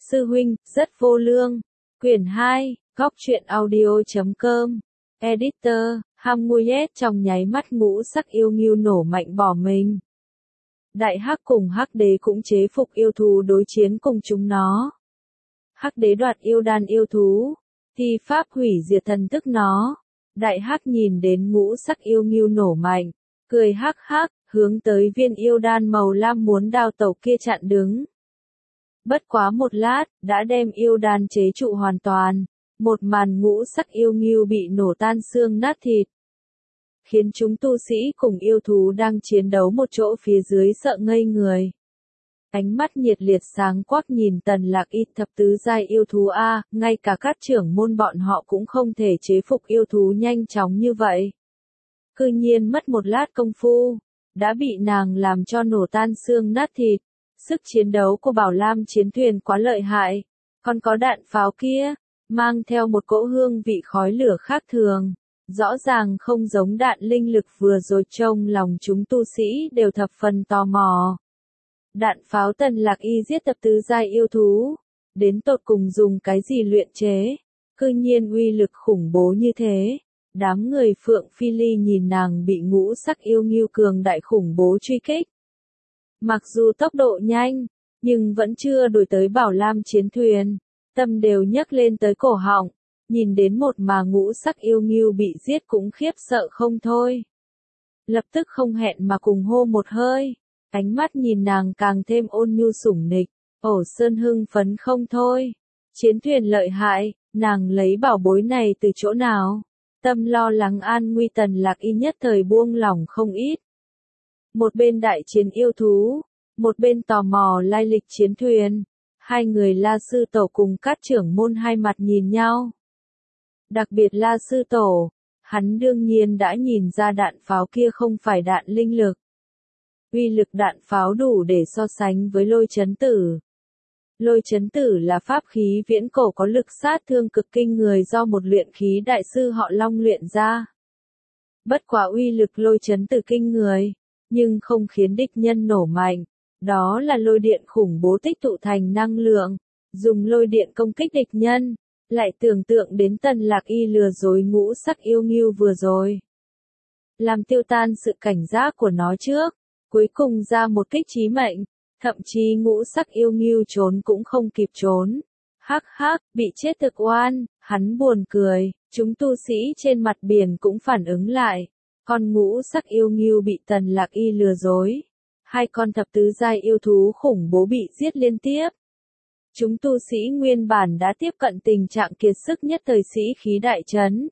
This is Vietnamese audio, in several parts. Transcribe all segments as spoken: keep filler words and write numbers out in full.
Sư huynh, rất vô lương. Quyển hai, góc truyện audio chấm com. Editor, Hamuyet trong nháy mắt ngũ sắc yêu nghiêu nổ mạnh bỏ mình. Đại Hắc cùng Hắc Đế cũng chế phục yêu thú đối chiến cùng chúng nó. Hắc Đế đoạt yêu đan yêu thú, thi pháp hủy diệt thần thức nó. Đại Hắc nhìn đến ngũ sắc yêu nghiêu nổ mạnh, cười hắc hắc, hướng tới viên yêu đan màu lam muốn đao tẩu kia chặn đứng. Bất quá một lát, đã đem yêu đan chế trụ hoàn toàn, một màn ngũ sắc yêu nghiêu bị nổ tan xương nát thịt. Khiến chúng tu sĩ cùng yêu thú đang chiến đấu một chỗ phía dưới sợ ngây người. Ánh mắt nhiệt liệt sáng quắc nhìn Tần Lạc Y thập tứ giai yêu thú A, ngay cả các trưởng môn bọn họ cũng không thể chế phục yêu thú nhanh chóng như vậy. Cư nhiên mất một lát công phu, đã bị nàng làm cho nổ tan xương nát thịt. Sức chiến đấu của Bảo Lam chiến thuyền quá lợi hại, còn có đạn pháo kia, mang theo một cỗ hương vị khói lửa khác thường, rõ ràng không giống đạn linh lực vừa rồi trong lòng chúng tu sĩ đều thập phần tò mò. Đạn pháo Tần Lạc Y giết tập tứ giai yêu thú, đến tột cùng dùng cái gì luyện chế, cư nhiên uy lực khủng bố như thế. Đám người Phượng Phi Ly nhìn nàng bị ngũ sắc yêu nghiêu cường đại khủng bố truy kích. Mặc dù tốc độ nhanh, nhưng vẫn chưa đuổi tới Bảo Lam chiến thuyền, tâm đều nhấc lên tới cổ họng, nhìn đến một mà ngũ sắc yêu nghiêu bị giết cũng khiếp sợ không thôi. Lập tức không hẹn mà cùng hô một hơi, ánh mắt nhìn nàng càng thêm ôn nhu sủng nịch, Ổ Sơn hưng phấn không thôi. Chiến thuyền lợi hại, nàng lấy bảo bối này từ chỗ nào? Tâm lo lắng an nguy Tần Lạc Y nhất thời buông lỏng không ít. Một bên đại chiến yêu thú, một bên tò mò lai lịch chiến thuyền, hai người La Sư Tổ cùng các trưởng môn hai mặt nhìn nhau. Đặc biệt La Sư Tổ, hắn đương nhiên đã nhìn ra đạn pháo kia không phải đạn linh lực. Uy lực đạn pháo đủ để so sánh với lôi chấn tử. Lôi chấn tử là pháp khí viễn cổ có lực sát thương cực kinh người do một luyện khí đại sư họ Long luyện ra. Bất quá uy lực lôi chấn tử kinh người, nhưng không khiến địch nhân nổ mạnh. Đó là lôi điện khủng bố tích tụ thành năng lượng, dùng lôi điện công kích địch nhân, lại tưởng tượng đến Tần Lạc Y lừa dối ngũ sắc yêu nghiêu vừa rồi. Làm tiêu tan sự cảnh giác của nó trước, cuối cùng ra một kích chí mệnh, thậm chí ngũ sắc yêu nghiêu trốn cũng không kịp trốn. Hắc hắc, bị chết thực oan, hắn buồn cười, chúng tu sĩ trên mặt biển cũng phản ứng lại. Con ngũ sắc yêu nghiêu bị Tần Lạc Y lừa dối. Hai con thập tứ giai yêu thú khủng bố bị giết liên tiếp. Chúng tu sĩ nguyên bản đã tiếp cận tình trạng kiệt sức nhất thời sĩ khí đại trấn.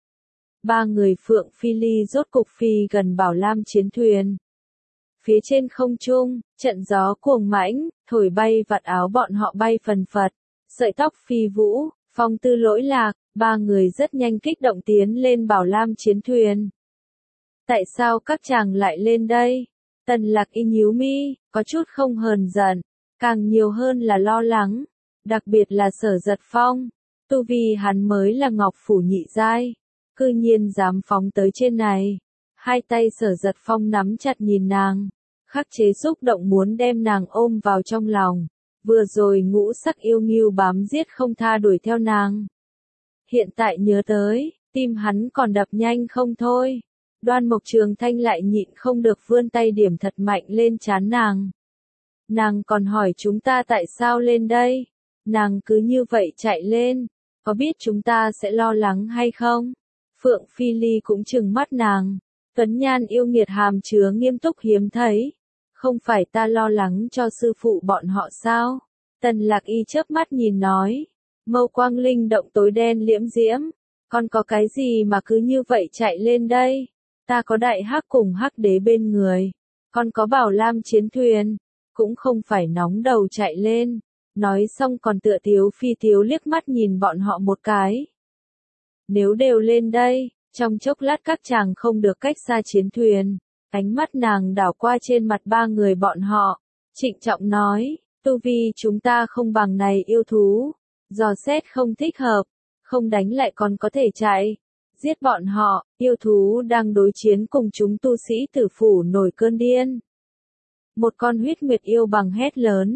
Ba người Phượng Phi Ly rốt cục phi gần Bảo Lam chiến thuyền. Phía trên không trung, trận gió cuồng mãnh, thổi bay vạt áo bọn họ bay phần phật, sợi tóc phi vũ, phong tư lỗi lạc, ba người rất nhanh kích động tiến lên Bảo Lam chiến thuyền. Tại sao các chàng lại lên đây? Tần Lạc Y nhíu mi, có chút không hờn giận, càng nhiều hơn là lo lắng, đặc biệt là Sở Giật Phong, tu vi hắn mới là ngọc phủ nhị giai, cư nhiên dám phóng tới trên này. Hai tay Sở Giật Phong nắm chặt nhìn nàng, khắc chế xúc động muốn đem nàng ôm vào trong lòng. Vừa rồi ngũ sắc yêu nghiêu bám giết không tha đuổi theo nàng. Hiện tại nhớ tới, tim hắn còn đập nhanh không thôi. Đoan Mộc Trường Thanh lại nhịn không được vươn tay điểm thật mạnh lên trán nàng. Nàng còn hỏi chúng ta tại sao lên đây? Nàng cứ như vậy chạy lên, có biết chúng ta sẽ lo lắng hay không? Phượng Phi Ly cũng trừng mắt nàng. Tuấn nhan yêu nghiệt hàm chứa nghiêm túc hiếm thấy. Không phải ta lo lắng cho sư phụ bọn họ sao? Tần Lạc Y chớp mắt nhìn nói. Mâu quang linh động tối đen liễm diễm. Còn có cái gì mà cứ như vậy chạy lên đây? Ta có Đại Hắc cùng Hắc Đế bên người. Còn có Bảo Lam chiến thuyền. Cũng không phải nóng đầu chạy lên. Nói xong còn tựa tiếu phi tiếu liếc mắt nhìn bọn họ một cái. Nếu đều lên đây, trong chốc lát các chàng không được cách xa chiến thuyền. Ánh mắt nàng đảo qua trên mặt ba người bọn họ. Trịnh trọng nói, tu vi chúng ta không bằng này yêu thú. Dò xét không thích hợp, không đánh lại còn có thể chạy. Giết bọn họ, yêu thú đang đối chiến cùng chúng tu sĩ tử phủ nổi cơn điên. Một con huyết nguyệt yêu bằng hét lớn.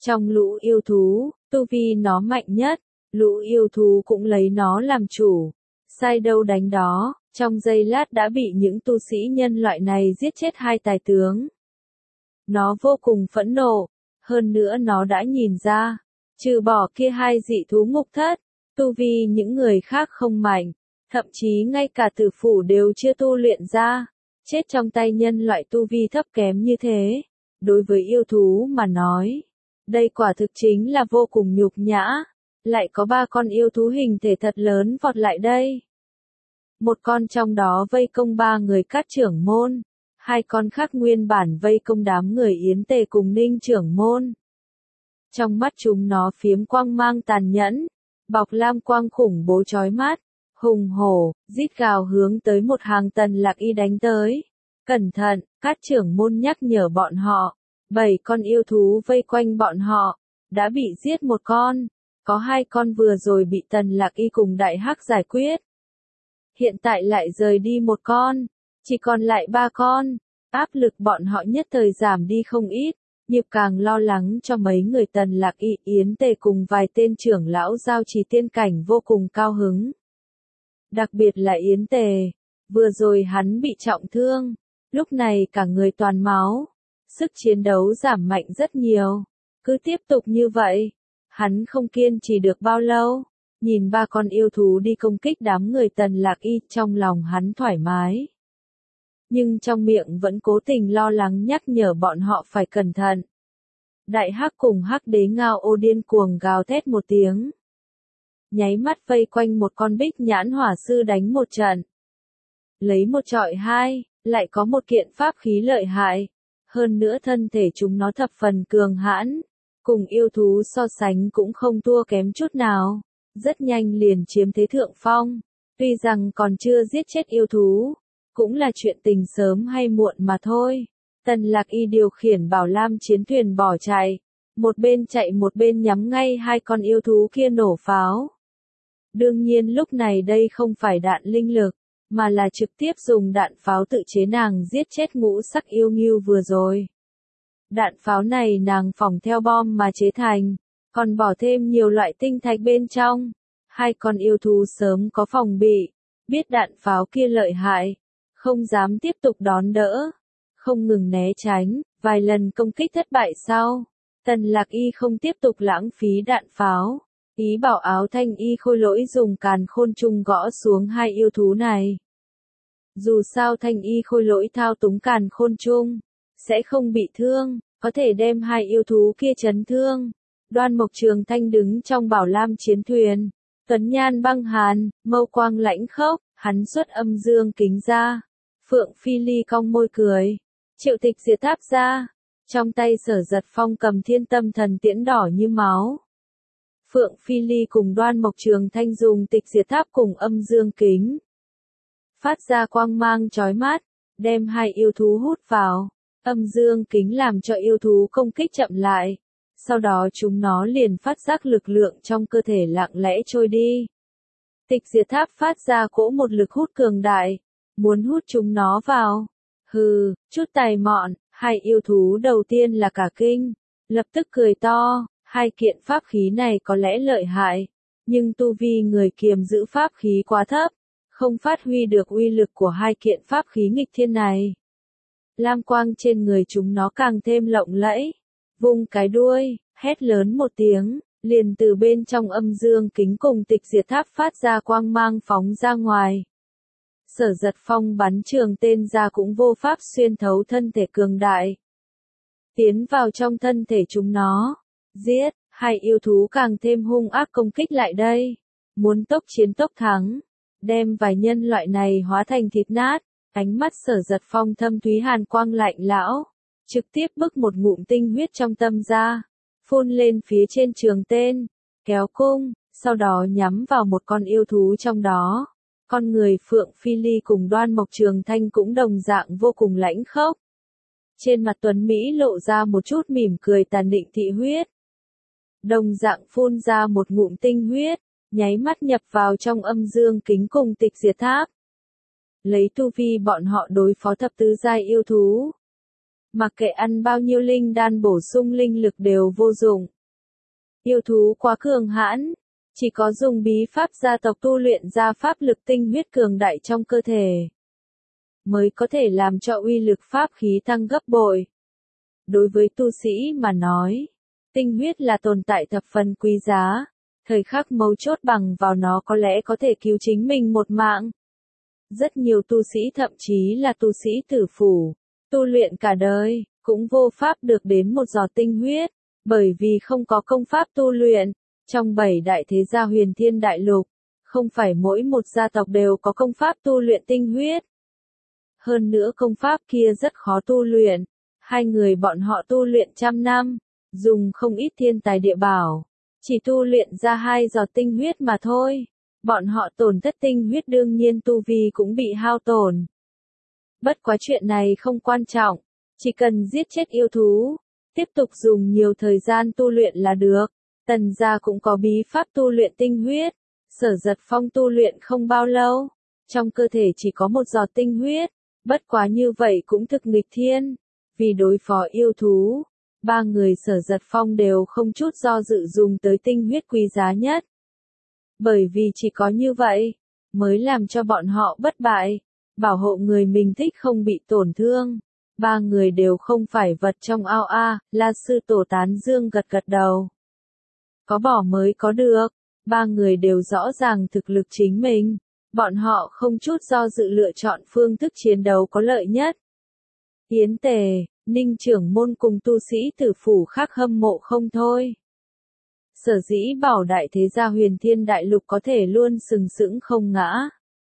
Trong lũ yêu thú, tu vi nó mạnh nhất, lũ yêu thú cũng lấy nó làm chủ. Sai đâu đánh đó, trong giây lát đã bị những tu sĩ nhân loại này giết chết hai tài tướng. Nó vô cùng phẫn nộ, hơn nữa nó đã nhìn ra, trừ bỏ kia hai dị thú ngục thất, tu vi những người khác không mạnh, thậm chí ngay cả tử phủ đều chưa tu luyện ra, chết trong tay nhân loại tu vi thấp kém như thế. Đối với yêu thú mà nói, đây quả thực chính là vô cùng nhục nhã. Lại có ba con yêu thú hình thể thật lớn vọt lại đây. Một con trong đó vây công ba người Cát trưởng môn, hai con khác nguyên bản vây công đám người Yến Tề cùng Ninh trưởng môn. Trong mắt chúng nó phiếm quang mang tàn nhẫn, bọc lam quang khủng bố chói mắt, hùng hổ, rít gào hướng tới một hàng Tần Lạc Y đánh tới. Cẩn thận, Cát trưởng môn nhắc nhở bọn họ, bảy con yêu thú vây quanh bọn họ, đã bị giết một con. Có hai con vừa rồi bị Tần Lạc Y cùng Đại Hắc giải quyết. Hiện tại lại rời đi một con, chỉ còn lại ba con. Áp lực bọn họ nhất thời giảm đi không ít, Nhịp càng lo lắng cho mấy người Tần Lạc Y, Yến Tề cùng vài tên trưởng lão giao trì tiên cảnh vô cùng cao hứng. Đặc biệt là Yến Tề, vừa rồi hắn bị trọng thương, lúc này cả người toàn máu, sức chiến đấu giảm mạnh rất nhiều. Cứ tiếp tục như vậy, hắn không kiên trì được bao lâu. Nhìn ba con yêu thú đi công kích đám người Tần Lạc Y, trong lòng hắn thoải mái. Nhưng trong miệng vẫn cố tình lo lắng nhắc nhở bọn họ phải cẩn thận. Đại Hắc cùng Hắc Đế Ngao Ô điên cuồng gào thét một tiếng. Nháy mắt vây quanh một con bích nhãn hỏa sư đánh một trận. Lấy một trọi hai, lại có một kiện pháp khí lợi hại. Hơn nữa thân thể chúng nó thập phần cường hãn, cùng yêu thú so sánh cũng không thua kém chút nào. Rất nhanh liền chiếm thế thượng phong. Tuy rằng còn chưa giết chết yêu thú, cũng là chuyện tình sớm hay muộn mà thôi. Tần Lạc Y điều khiển Bảo Lam chiến thuyền bỏ chạy, một bên chạy một bên nhắm ngay hai con yêu thú kia nổ pháo. Đương nhiên lúc này đây không phải đạn linh lực, mà là trực tiếp dùng đạn pháo tự chế nàng giết chết ngũ sắc yêu ngưu vừa rồi. Đạn pháo này nàng phỏng theo bom mà chế thành, còn bỏ thêm nhiều loại tinh thạch bên trong. Hai con yêu thú sớm có phòng bị, biết đạn pháo kia lợi hại, không dám tiếp tục đón đỡ, không ngừng né tránh, vài lần công kích thất bại sau. Tần Lạc Y không tiếp tục lãng phí đạn pháo, ý bảo Áo Thanh Y Khôi Lỗi dùng càn khôn trung gõ xuống hai yêu thú này. Dù sao Thanh Y Khôi Lỗi thao túng càn khôn trung, sẽ không bị thương, có thể đem hai yêu thú kia chấn thương. Đoan Mộc Trường Thanh đứng trong Bảo Lam chiến thuyền, tuấn nhan băng hàn, mâu quang lãnh khốc, hắn xuất âm dương kính ra. Phượng Phi Ly cong môi cười, Triệu Tịch diệt tháp ra, trong tay Sở Giật Phong cầm Thiên Tâm Thần tiễn đỏ như máu. Phượng Phi Ly cùng Đoan Mộc Trường Thanh dùng Tịch diệt tháp cùng âm dương kính, phát ra quang mang chói mắt, đem hai yêu thú hút vào. Âm dương kính làm cho yêu thú công kích chậm lại, sau đó chúng nó liền phát giác lực lượng trong cơ thể lặng lẽ trôi đi. Tịch diệt tháp phát ra cỗ một lực hút cường đại, muốn hút chúng nó vào. Hừ, chút tài mọn, hai yêu thú đầu tiên là cả kinh, lập tức cười to, hai kiện pháp khí này có lẽ lợi hại, nhưng tu vi người kiềm giữ pháp khí quá thấp, không phát huy được uy lực của hai kiện pháp khí nghịch thiên này. Lam quang trên người chúng nó càng thêm lộng lẫy, vung cái đuôi, hét lớn một tiếng, liền từ bên trong âm dương kính cùng Tịch diệt tháp phát ra quang mang phóng ra ngoài. Sở Giật Phong bắn trường tên ra cũng vô pháp xuyên thấu thân thể cường đại, tiến vào trong thân thể chúng nó, giết. Hai yêu thú càng thêm hung ác công kích lại đây, muốn tốc chiến tốc thắng, đem vài nhân loại này hóa thành thịt nát. Ánh mắt Sở Giật Phong thâm thúy hàn quang lạnh lão, trực tiếp bức một ngụm tinh huyết trong tâm ra, phun lên phía trên trường tên, kéo cung, sau đó nhắm vào một con yêu thú trong đó. Con người Phượng Phi Ly cùng Đoan Mộc Trường Thanh cũng đồng dạng vô cùng lãnh khốc. Trên mặt Tuấn Mỹ lộ ra một chút mỉm cười tàn định thị huyết. Đồng dạng phun ra một ngụm tinh huyết, nháy mắt nhập vào trong âm dương kính cùng Tịch diệt tháp. Lấy tu vi bọn họ đối phó thập tứ giai yêu thú, mặc kệ ăn bao nhiêu linh đan bổ sung linh lực đều vô dụng. Yêu thú quá cường hãn, chỉ có dùng bí pháp gia tộc tu luyện ra pháp lực tinh huyết cường đại trong cơ thể, mới có thể làm cho uy lực pháp khí tăng gấp bội. Đối với tu sĩ mà nói, tinh huyết là tồn tại thập phần quý giá, thời khắc mấu chốt bằng vào nó có lẽ có thể cứu chính mình một mạng. Rất nhiều tu sĩ thậm chí là tu sĩ tử phủ, tu luyện cả đời, cũng vô pháp được đến một giọt tinh huyết, bởi vì không có công pháp tu luyện. Trong bảy đại thế gia huyền thiên đại lục, không phải mỗi một gia tộc đều có công pháp tu luyện tinh huyết. Hơn nữa công pháp kia rất khó tu luyện, hai người bọn họ tu luyện trăm năm, dùng không ít thiên tài địa bảo, chỉ tu luyện ra hai giọt tinh huyết mà thôi. Bọn họ tổn thất tinh huyết đương nhiên tu vi cũng bị hao tổn. Bất quá chuyện này không quan trọng, chỉ cần giết chết yêu thú, tiếp tục dùng nhiều thời gian tu luyện là được. Tần gia cũng có bí pháp tu luyện tinh huyết, Sở Giật Phong tu luyện không bao lâu, trong cơ thể chỉ có một giọt tinh huyết, bất quá như vậy cũng thực nghịch thiên, vì đối phó yêu thú, ba người Sở Giật Phong đều không chút do dự dùng tới tinh huyết quý giá nhất. Bởi vì chỉ có như vậy, mới làm cho bọn họ bất bại, bảo hộ người mình thích không bị tổn thương. Ba người đều không phải vật trong ao a, La Sư Tổ tán dương gật gật đầu. Có bỏ mới có được, ba người đều rõ ràng thực lực chính mình, bọn họ không chút do dự lựa chọn phương thức chiến đấu có lợi nhất. Yến Tề, Ninh trưởng môn cùng tu sĩ tử phủ khác hâm mộ không thôi. Sở dĩ bảo đại thế gia huyền thiên đại lục có thể luôn sừng sững không ngã.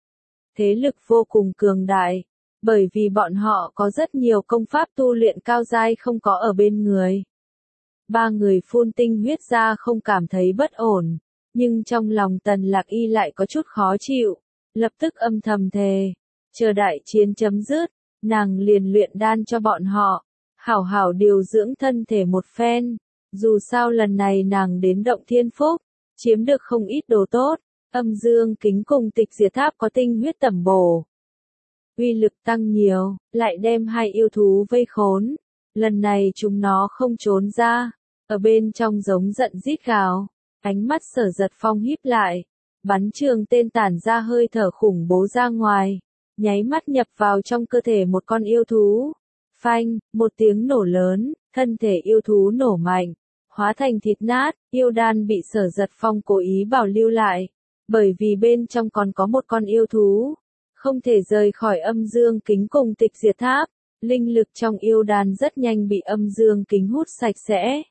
Thế lực vô cùng cường đại, bởi vì bọn họ có rất nhiều công pháp tu luyện cao giai không có ở bên người. Ba người phun tinh huyết ra không cảm thấy bất ổn, nhưng trong lòng Tần Lạc Y lại có chút khó chịu, lập tức âm thầm thề, chờ đại chiến chấm dứt, nàng liền luyện đan cho bọn họ, hảo hảo điều dưỡng thân thể một phen, dù sao lần này nàng đến động thiên phúc, chiếm được không ít đồ tốt, âm dương kính cùng tịch diệt tháp có tinh huyết tẩm bổ. Uy lực tăng nhiều, lại đem hai yêu thú vây khốn, lần này chúng nó không trốn ra. Ở bên trong giống giận rít gào, ánh mắt Sở Giật Phong híp lại, bắn trường tên tản ra hơi thở khủng bố ra ngoài, nháy mắt nhập vào trong cơ thể một con yêu thú. Phanh, một tiếng nổ lớn, thân thể yêu thú nổ mạnh, hóa thành thịt nát, yêu đan bị Sở Giật Phong cố ý bảo lưu lại, bởi vì bên trong còn có một con yêu thú, không thể rời khỏi âm dương kính cùng tịch diệt tháp, linh lực trong yêu đan rất nhanh bị âm dương kính hút sạch sẽ.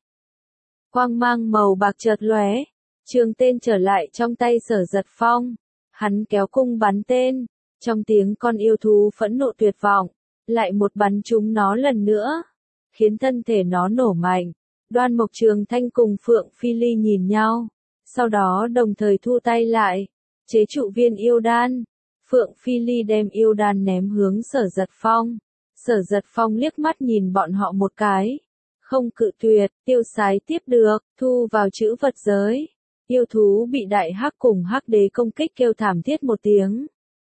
Quang mang màu bạc chợt lóe, trường tên trở lại trong tay Sở Giật Phong, hắn kéo cung bắn tên, trong tiếng con yêu thú phẫn nộ tuyệt vọng, lại một bắn trúng nó lần nữa, khiến thân thể nó nổ mạnh. Đoan Mộc Trường Thanh cùng Phượng Phi Ly nhìn nhau, sau đó đồng thời thu tay lại, chế trụ viên yêu đan. Phượng Phi Ly đem yêu đan ném hướng Sở Giật Phong, Sở Giật Phong liếc mắt nhìn bọn họ một cái. Không cự tuyệt, tiêu sái tiếp được, thu vào chữ vật giới. Yêu thú bị đại hắc cùng hắc đế công kích kêu thảm thiết một tiếng.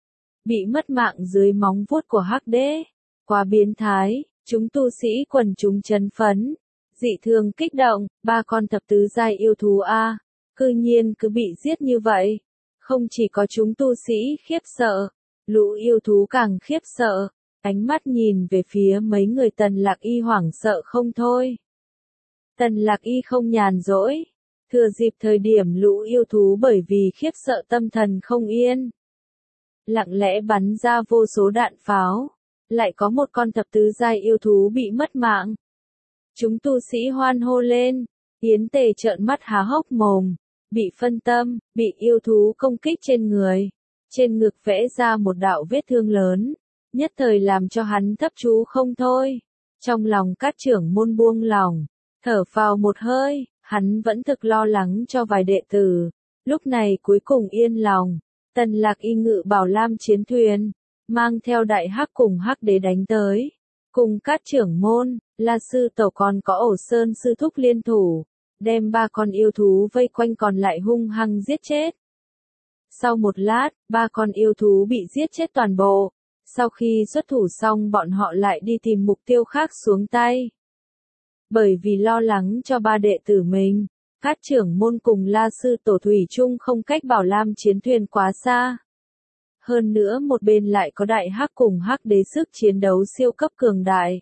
Bị mất mạng dưới móng vuốt của hắc đế. Quá biến thái, chúng tu sĩ quần chúng chấn phấn. Dị thường kích động, ba con thập tứ giai yêu thú A. Cư nhiên cứ bị giết như vậy. Không chỉ có chúng tu sĩ khiếp sợ, lũ yêu thú càng khiếp sợ. Ánh mắt nhìn về phía mấy người Tần Lạc Y hoảng sợ không thôi. Tần Lạc Y không nhàn rỗi, thừa dịp thời điểm lũ yêu thú bởi vì khiếp sợ tâm thần không yên. Lặng lẽ bắn ra vô số đạn pháo, lại có một con thập tứ giai yêu thú bị mất mạng. Chúng tu sĩ hoan hô lên, Yến Tề trợn mắt há hốc mồm, bị phân tâm, bị yêu thú công kích trên người, trên ngực vẽ ra một đạo vết thương lớn. Nhất thời làm cho hắn thấp chú không thôi. Trong lòng các trưởng môn buông lòng, thở phào một hơi, hắn vẫn thực lo lắng cho vài đệ tử. Lúc này cuối cùng yên lòng, Tần Lạc Y ngự bảo lam chiến thuyền, mang theo đại hắc cùng hắc đế đánh tới. Cùng các trưởng môn, La Sư Tổ còn có Ổ Sơn Sư Thúc liên thủ, đem ba con yêu thú vây quanh còn lại hung hăng giết chết. Sau một lát, ba con yêu thú bị giết chết toàn bộ. Sau khi xuất thủ xong bọn họ lại đi tìm mục tiêu khác xuống tay. Bởi vì lo lắng cho ba đệ tử mình, Cát trưởng môn cùng La sư tổ thủy chung không cách Bảo Lam chiến thuyền quá xa. Hơn nữa một bên lại có đại hắc cùng hắc đế sức chiến đấu siêu cấp cường đại.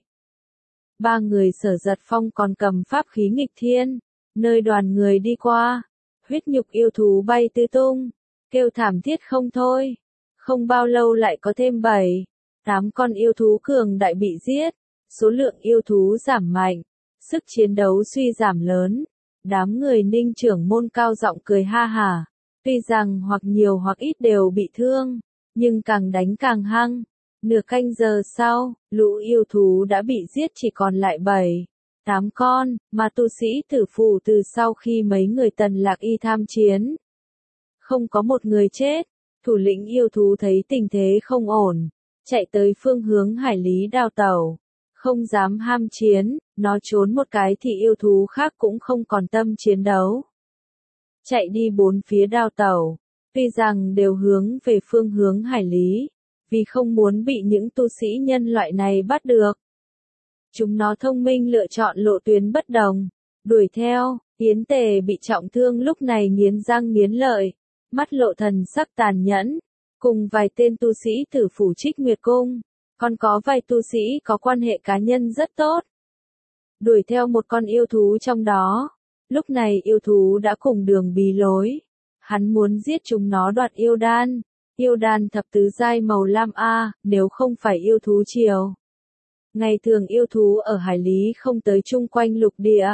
Ba người Sở Giật Phong còn cầm pháp khí nghịch thiên, nơi đoàn người đi qua, huyết nhục yêu thú bay tứ tung, kêu thảm thiết không thôi. Không bao lâu lại có thêm bảy, tám con yêu thú cường đại bị giết, số lượng yêu thú giảm mạnh, sức chiến đấu suy giảm lớn. Đám người Ninh trưởng môn cao giọng cười ha hả, tuy rằng hoặc nhiều hoặc ít đều bị thương, nhưng càng đánh càng hăng. Nửa canh giờ sau, lũ yêu thú đã bị giết chỉ còn lại bảy, tám con, mà tu sĩ tử phủ từ sau khi mấy người Tần Lạc Y tham chiến. Không có một người chết, thủ lĩnh yêu thú thấy tình thế không ổn, chạy tới phương hướng hải lý đào tẩu, không dám ham chiến, nó trốn một cái thì yêu thú khác cũng không còn tâm chiến đấu. Chạy đi bốn phía đào tẩu, tuy rằng đều hướng về phương hướng hải lý, vì không muốn bị những tu sĩ nhân loại này bắt được. Chúng nó thông minh lựa chọn lộ tuyến bất đồng, đuổi theo. Yến Tề bị trọng thương lúc này nghiến răng nghiến lợi, mắt lộ thần sắc tàn nhẫn, cùng vài tên tu sĩ tử phủ Trích Nguyệt Cung, còn có vài tu sĩ có quan hệ cá nhân rất tốt. Đuổi theo một con yêu thú trong đó, lúc này yêu thú đã cùng đường bí lối, hắn muốn giết chúng nó đoạt yêu đan, yêu đan thập tứ giai màu lam A, nếu không phải yêu thú triều. Ngày thường yêu thú ở hải lý không tới chung quanh lục địa.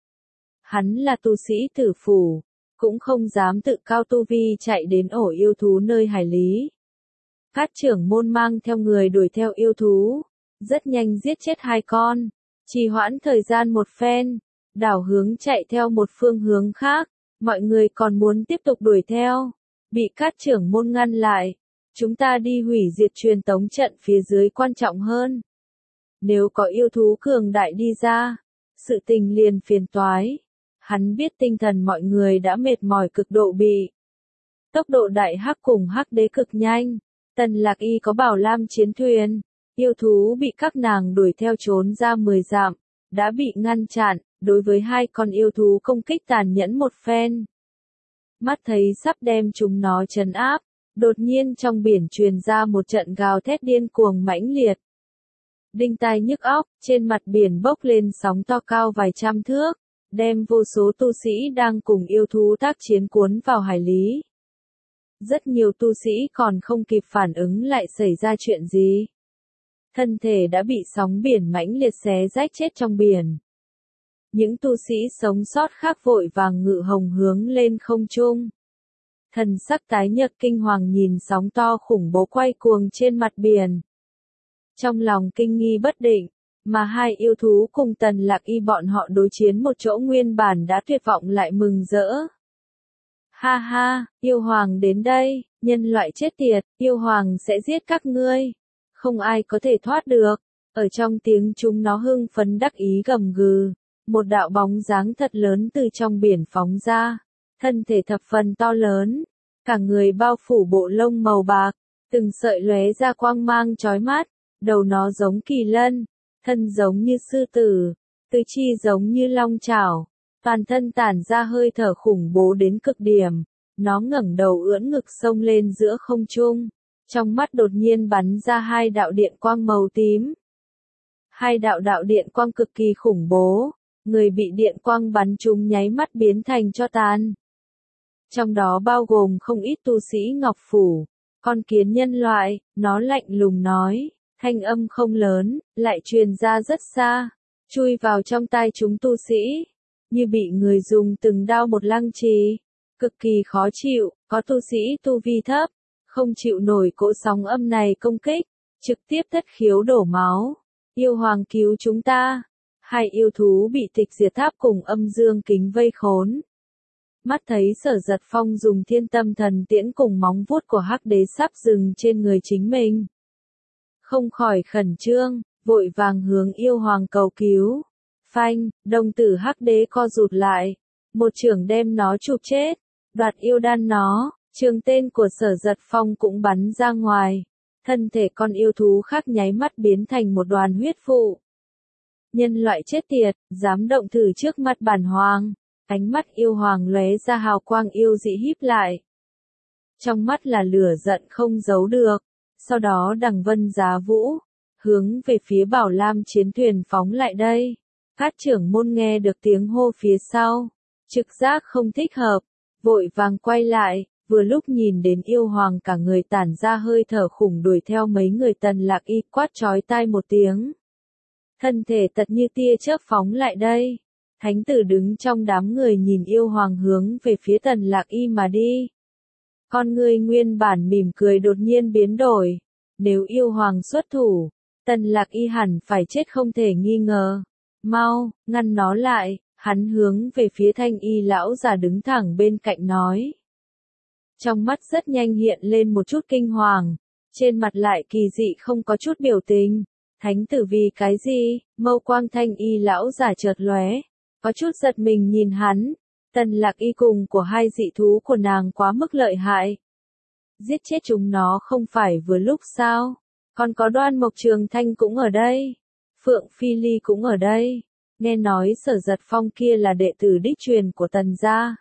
Hắn là tu sĩ tử phủ, cũng không dám tự cao tu vi chạy đến ổ yêu thú nơi hải lý. Cát trưởng môn mang theo người đuổi theo yêu thú, rất nhanh giết chết hai con, trì hoãn thời gian một phen, đảo hướng chạy theo một phương hướng khác, mọi người còn muốn tiếp tục đuổi theo, bị Cát trưởng môn ngăn lại, chúng ta đi hủy diệt truyền tống trận phía dưới quan trọng hơn. Nếu có yêu thú cường đại đi ra, sự tình liền phiền toái. Hắn biết tinh thần mọi người đã mệt mỏi cực độ bị. Tốc độ đại hắc cùng hắc đế cực nhanh, Tần Lạc Y có Bảo Lam chiến thuyền, yêu thú bị các nàng đuổi theo trốn ra mười dặm, đã bị ngăn chặn, đối với hai con yêu thú công kích tàn nhẫn một phen. Mắt thấy sắp đem chúng nó trấn áp, đột nhiên trong biển truyền ra một trận gào thét điên cuồng mãnh liệt. Đinh tai nhức óc, trên mặt biển bốc lên sóng to cao vài trăm thước, đem vô số tu sĩ đang cùng yêu thú tác chiến cuốn vào hải lý. Rất nhiều tu sĩ còn không kịp phản ứng lại xảy ra chuyện gì. Thân thể đã bị sóng biển mãnh liệt xé rách chết trong biển. Những tu sĩ sống sót khác vội vàng ngự hồng hướng lên không trung. Thần sắc tái nhợt kinh hoàng nhìn sóng to khủng bố quay cuồng trên mặt biển. Trong lòng kinh nghi bất định, mà hai yêu thú cùng Tần Lạc Y bọn họ đối chiến một chỗ nguyên bản đã tuyệt vọng lại mừng rỡ. Ha ha, yêu hoàng đến đây, nhân loại chết tiệt, yêu hoàng sẽ giết các ngươi. Không ai có thể thoát được. Ở trong tiếng chúng nó hưng phấn đắc ý gầm gừ, một đạo bóng dáng thật lớn từ trong biển phóng ra, thân thể thập phần to lớn, cả người bao phủ bộ lông màu bạc, từng sợi lóe ra quang mang chói mắt, đầu nó giống kỳ lân, thân giống như sư tử, tứ chi giống như long chảo, toàn thân tản ra hơi thở khủng bố đến cực điểm, nó ngẩng đầu ưỡn ngực xông lên giữa không trung, trong mắt đột nhiên bắn ra hai đạo điện quang màu tím. Hai đạo đạo điện quang cực kỳ khủng bố, người bị điện quang bắn trúng nháy mắt biến thành tro tàn. Trong đó bao gồm không ít tu sĩ Ngọc Phủ, con kiến nhân loại, nó lạnh lùng nói, thanh âm không lớn, lại truyền ra rất xa, chui vào trong tai chúng tu sĩ, như bị người dùng từng đao một lăng trì, cực kỳ khó chịu, có tu sĩ tu vi thấp, không chịu nổi cỗ sóng âm này công kích, trực tiếp thất khiếu đổ máu. Yêu hoàng cứu chúng ta. Hai yêu thú bị tịch diệt tháp cùng âm dương kính vây khốn. Mắt thấy Sở Giật Phong dùng thiên tâm thần tiễn cùng móng vuốt của hắc đế sắp dừng trên người chính mình. Không khỏi khẩn trương, vội vàng hướng yêu hoàng cầu cứu. Phanh, đồng tử hắc đế co rụt lại. Một chưởng đem nó chụp chết, đoạt yêu đan nó, trường tên của Sở Giật Phong cũng bắn ra ngoài. Thân thể con yêu thú khác nháy mắt biến thành một đoàn huyết vụ. Nhân loại chết tiệt, dám động thử trước mặt bản hoàng. Ánh mắt yêu hoàng lóe ra hào quang yêu dị híp lại. Trong mắt là lửa giận không giấu được, sau đó đằng vân giá vũ, hướng về phía Bảo Lam chiến thuyền phóng lại đây. Cát trưởng môn nghe được tiếng hô phía sau, trực giác không thích hợp, vội vàng quay lại, vừa lúc nhìn đến yêu hoàng cả người tản ra hơi thở khủng đuổi theo mấy người Tần Lạc Y, quát chói tai một tiếng. Thân thể tật như tia chớp phóng lại đây. Thánh tử đứng trong đám người nhìn yêu hoàng hướng về phía Tần Lạc Y mà đi. Con người nguyên bản mỉm cười đột nhiên biến đổi. Nếu yêu hoàng xuất thủ, Tần Lạc Y hẳn phải chết không thể nghi ngờ. Mau, ngăn nó lại, hắn hướng về phía thanh y lão già đứng thẳng bên cạnh nói. Trong mắt rất nhanh hiện lên một chút kinh hoàng, trên mặt lại kỳ dị không có chút biểu tình. Thánh tử vì cái gì? Mâu quang thanh y lão già chợt lóe, có chút giật mình nhìn hắn. Tần Lạc Y cùng của hai dị thú của nàng quá mức lợi hại. Giết chết chúng nó không phải vừa lúc sao? Còn có Đoan Mộc Trường Thanh cũng ở đây. Phượng Phi Ly cũng ở đây. Nghe nói Sở Giật Phong kia là đệ tử đích truyền của Tần gia.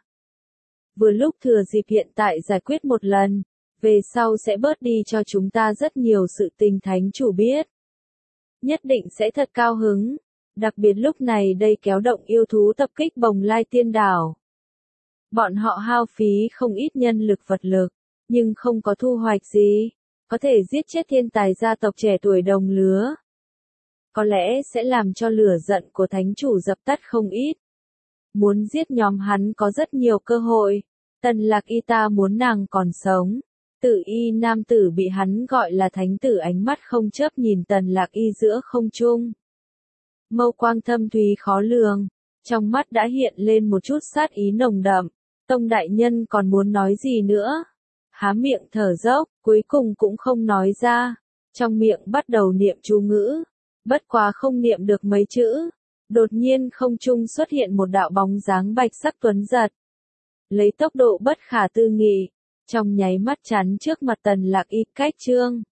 Vừa lúc thừa dịp hiện tại giải quyết một lần, về sau sẽ bớt đi cho chúng ta rất nhiều sự tình thánh chủ biết. Nhất định sẽ thật cao hứng, đặc biệt lúc này đây kéo động yêu thú tập kích Bồng Lai Tiên Đảo. Bọn họ hao phí không ít nhân lực vật lực, nhưng không có thu hoạch gì, có thể giết chết thiên tài gia tộc trẻ tuổi đồng lứa. Có lẽ sẽ làm cho lửa giận của thánh chủ dập tắt không ít. Muốn giết nhóm hắn có rất nhiều cơ hội. Tần Lạc Y ta muốn nàng còn sống. Tử y nam tử bị hắn gọi là thánh tử ánh mắt không chớp nhìn Tần Lạc Y giữa không trung. Mâu quang thâm thúy khó lường, trong mắt đã hiện lên một chút sát ý nồng đậm. Tông đại nhân còn muốn nói gì nữa? Há miệng thở dốc, cuối cùng cũng không nói ra. Trong miệng bắt đầu niệm chú ngữ. Bất quá không niệm được mấy chữ. Đột nhiên không trung xuất hiện một đạo bóng dáng bạch sắc tuấn giật. Lấy tốc độ bất khả tư nghị, trong nháy mắt chắn trước mặt Tần Lạc Y cách trương.